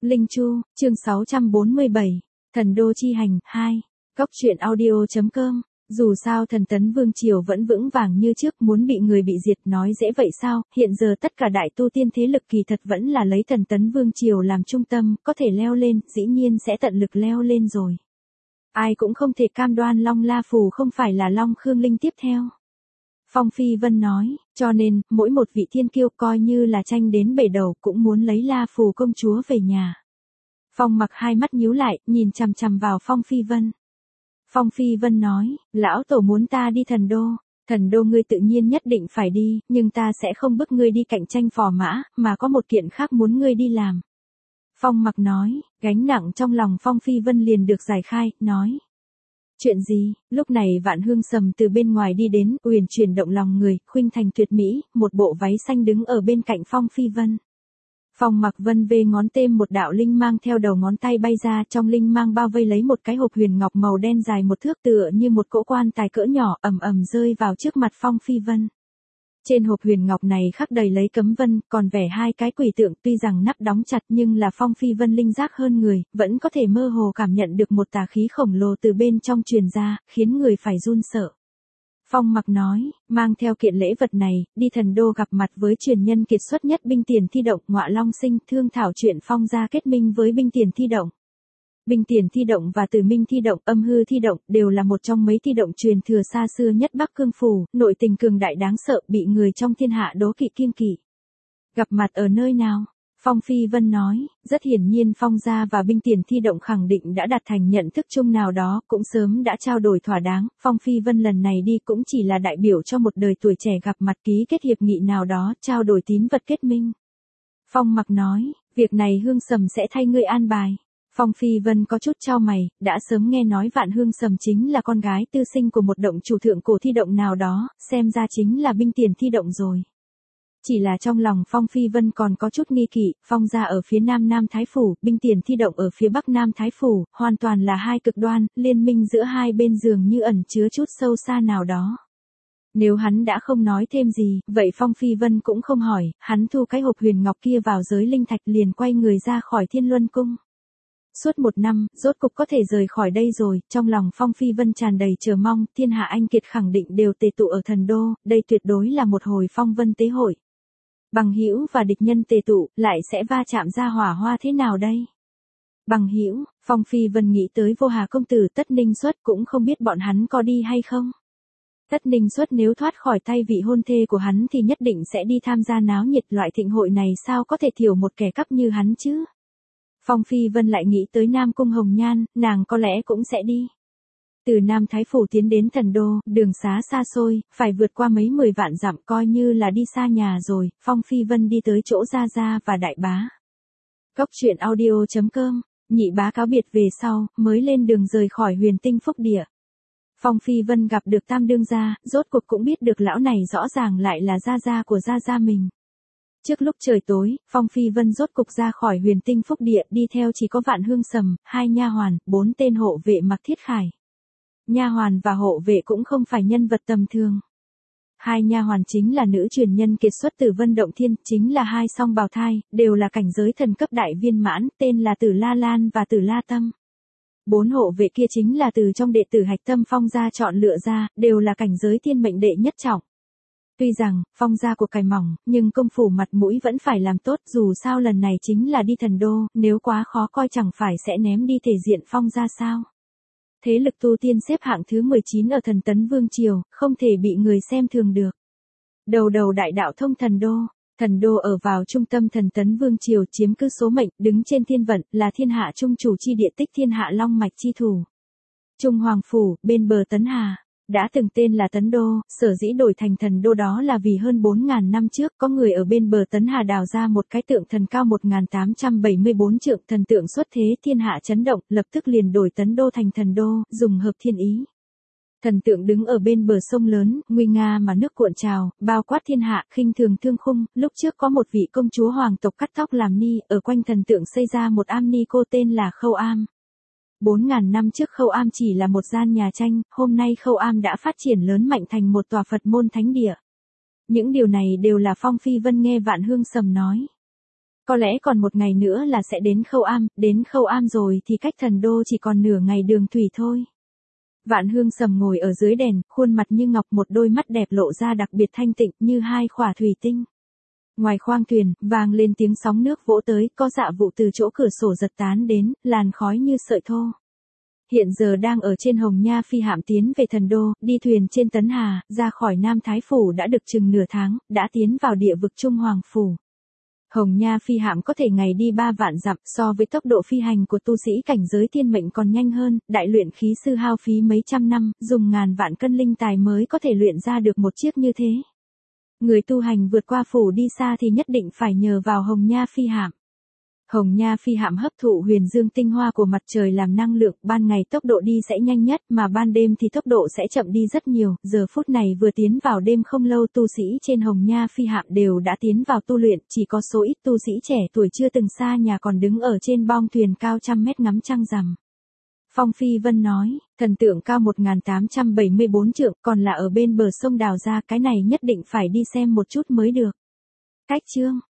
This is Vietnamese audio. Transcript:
Linh Chu, chương 647, Thần Đô Chi Hành, 2, Cốc truyện audio.com. Dù sao thần tấn vương triều vẫn vững vàng như trước, muốn bị người bị diệt nói dễ vậy sao, hiện giờ tất cả đại tu tiên thế lực kỳ thật vẫn là lấy thần tấn vương triều làm trung tâm, có thể leo lên, dĩ nhiên sẽ tận lực leo lên rồi. Ai cũng không thể cam đoan Long La Phù không phải là Long Khương Linh tiếp theo. Phong Phi Vân nói, cho nên, mỗi một vị thiên kiêu coi như là tranh đến bể đầu cũng muốn lấy La Phù công chúa về nhà. Phong Mặc hai mắt nhíu lại, nhìn chằm chằm vào Phong Phi Vân. Phong Phi Vân nói, lão tổ muốn ta đi thần đô ngươi tự nhiên nhất định phải đi, nhưng ta sẽ không bức ngươi đi cạnh tranh phò mã, mà có một kiện khác muốn ngươi đi làm. Phong Mặc nói, gánh nặng trong lòng Phong Phi Vân liền được giải khai, nói. Chuyện gì? Lúc này Vạn Hương Sầm từ bên ngoài đi đến, uyển chuyển động lòng người, khuynh thành tuyệt mỹ, một bộ váy xanh đứng ở bên cạnh Phong Phi Vân. Phong Mặc vân về ngón tên một đạo linh mang theo đầu ngón tay bay ra, trong linh mang bao vây lấy một cái hộp huyền ngọc màu đen dài một thước tựa như một cỗ quan tài cỡ nhỏ, ầm ầm rơi vào trước mặt Phong Phi Vân. Trên hộp huyền ngọc này khắc đầy lấy cấm vân, còn vẽ hai cái quỷ tượng, tuy rằng nắp đóng chặt nhưng là Phong Phi Vân linh giác hơn người, vẫn có thể mơ hồ cảm nhận được một tà khí khổng lồ từ bên trong truyền ra, khiến người phải run sợ. Phong Mặc nói, mang theo kiện lễ vật này, đi thần đô gặp mặt với truyền nhân kiệt xuất nhất binh tiền thi động, Ngọa Long Sinh, thương thảo chuyện Phong gia kết minh với binh tiền thi động. Binh tiền thi động và Tử Minh thi động, Âm hư thi động, đều là một trong mấy thi động truyền thừa xa xưa nhất Bắc Cương Phủ, nội tình cường đại đáng sợ, bị người trong thiên hạ đố kỵ kiêng kỵ. Gặp mặt ở nơi nào? Phong Phi Vân nói, rất hiển nhiên Phong gia và binh tiền thi động khẳng định đã đạt thành nhận thức chung nào đó, cũng sớm đã trao đổi thỏa đáng, Phong Phi Vân lần này đi cũng chỉ là đại biểu cho một đời tuổi trẻ gặp mặt ký kết hiệp nghị nào đó, trao đổi tín vật kết minh. Phong Mặc nói, việc này Hương Sầm sẽ thay ngươi an bài. Phong Phi Vân có chút chau mày, đã sớm nghe nói Vạn Hương Sầm chính là con gái tư sinh của một động chủ thượng cổ thi động nào đó, xem ra chính là binh tiền thi động rồi. Chỉ là trong lòng Phong Phi Vân còn có chút nghi kỵ, Phong gia ở phía Nam Nam Thái Phủ, binh tiền thi động ở phía Bắc Nam Thái Phủ, hoàn toàn là hai cực đoan, liên minh giữa hai bên dường như ẩn chứa chút sâu xa nào đó. Nếu hắn đã không nói thêm gì, vậy Phong Phi Vân cũng không hỏi, hắn thu cái hộp huyền ngọc kia vào giới linh thạch liền quay người ra khỏi Thiên Luân Cung. Suốt một năm, rốt cục có thể rời khỏi đây rồi, trong lòng Phong Phi Vân tràn đầy chờ mong, thiên hạ anh kiệt khẳng định đều tề tụ ở thần đô, đây tuyệt đối là một hồi phong vân tế hội. Bằng hữu và địch nhân tề tụ, lại sẽ va chạm ra hỏa hoa thế nào đây? Bằng hữu, Phong Phi Vân nghĩ tới Vô Hà công tử Tất Ninh Xuất, cũng không biết bọn hắn có đi hay không. Tất Ninh Xuất nếu thoát khỏi tay vị hôn thê của hắn thì nhất định sẽ đi tham gia náo nhiệt, loại thịnh hội này sao có thể thiểu một kẻ cắp như hắn chứ? Phong Phi Vân lại nghĩ tới Nam Cung Hồng Nhan, nàng có lẽ cũng sẽ đi. Từ Nam Thái Phủ tiến đến thần đô, đường xá xa xôi, phải vượt qua mấy 10 vạn dặm, coi như là đi xa nhà rồi. Phong Phi Vân đi tới chỗ Gia Gia và Đại Bá. Cốc truyện audio.com, nhị bá cáo biệt về sau, mới lên đường rời khỏi Huyền Tinh Phúc Địa. Phong Phi Vân gặp được Tam đương gia, rốt cuộc cũng biết được lão này rõ ràng lại là Gia Gia của Gia Gia mình. Trước lúc trời tối, Phong Phi Vân rốt cục ra khỏi Huyền Tinh Phúc Địa, đi theo chỉ có Vạn Hương Sầm, 2 nha hoàn, 4 tên hộ vệ mặc thiết khải. Nha hoàn và hộ vệ cũng không phải nhân vật tầm thường. 2 nha hoàn chính là nữ truyền nhân kiệt xuất từ Vân Động Thiên, chính là 2 song bào thai, đều là cảnh giới thần cấp đại viên mãn, tên là Tử La Lan và Tử La Tâm. 4 hộ vệ kia chính là từ trong đệ tử Hạch Tâm Phong gia chọn lựa ra, đều là cảnh giới thiên mệnh đệ nhất trọng. Tuy rằng, Phong gia của cải mỏng, nhưng công phủ mặt mũi vẫn phải làm tốt, dù sao lần này chính là đi thần đô, nếu quá khó coi chẳng phải sẽ ném đi thể diện Phong gia sao. Thế lực tu tiên xếp hạng thứ 19 ở thần tấn vương triều, không thể bị người xem thường được. Đầu đại đạo thông thần đô ở vào trung tâm thần tấn vương triều, chiếm cứ số mệnh, đứng trên thiên vận, là thiên hạ trung chủ chi địa, tích thiên hạ long mạch chi thủ. Trung Hoàng Phủ, bên bờ Tấn Hà. Đã từng tên là Tấn Đô, sở dĩ đổi thành thần đô đó là vì hơn 4.000 năm trước có người ở bên bờ Tấn Hà đào ra một cái tượng thần cao 1.874 trượng, thần tượng xuất thế, thiên hạ chấn động, lập tức liền đổi Tấn Đô thành thần đô, dùng hợp thiên ý. Thần tượng đứng ở bên bờ sông lớn, nguy nga mà nước cuộn trào, bao quát thiên hạ, khinh thường thương khung. Lúc trước có một vị công chúa hoàng tộc cắt tóc làm ni, ở quanh thần tượng xây ra một am ni cô tên là Khâu Am. 4.000 năm trước Khâu Am chỉ là một gian nhà tranh, hôm nay Khâu Am đã phát triển lớn mạnh thành một tòa Phật môn thánh địa. Những điều này đều là Phong Phi Vân nghe Vạn Hương Sầm nói. Có lẽ còn một ngày nữa là sẽ đến Khâu Am, đến Khâu Am rồi thì cách Thần Đô chỉ còn nửa ngày đường thủy thôi. Vạn Hương Sầm ngồi ở dưới đèn, khuôn mặt như ngọc, một đôi mắt đẹp lộ ra đặc biệt thanh tịnh như hai khỏa thủy tinh. Ngoài khoang thuyền, vang lên tiếng sóng nước vỗ tới, có dạ vụ từ chỗ cửa sổ giật tán đến, làn khói như sợi thô. Hiện giờ đang ở trên Hồng Nha phi hạm tiến về Thần Đô, đi thuyền trên Tấn Hà, ra khỏi Nam Thái Phủ đã được chừng nửa tháng, đã tiến vào địa vực Trung Hoàng Phủ. Hồng Nha phi hạm có thể ngày đi 3 vạn dặm, so với tốc độ phi hành của tu sĩ cảnh giới thiên mệnh còn nhanh hơn, đại luyện khí sư hao phí mấy trăm năm, dùng ngàn vạn cân linh tài mới có thể luyện ra được một chiếc như thế. Người tu hành vượt qua phủ đi xa thì nhất định phải nhờ vào Hồng Nha phi hạm. Hồng Nha phi hạm hấp thụ huyền dương tinh hoa của mặt trời làm năng lượng, ban ngày tốc độ đi sẽ nhanh nhất mà ban đêm thì tốc độ sẽ chậm đi rất nhiều, giờ phút này vừa tiến vào đêm không lâu tu sĩ trên Hồng Nha phi hạm đều đã tiến vào tu luyện, chỉ có số ít tu sĩ trẻ tuổi chưa từng xa nhà còn đứng ở trên bong thuyền cao trăm mét ngắm trăng rằm. Phong Phi Vân nói, thần tượng cao 1874 trượng còn là ở bên bờ sông đào ra, cái này nhất định phải đi xem một chút mới được. Cách chương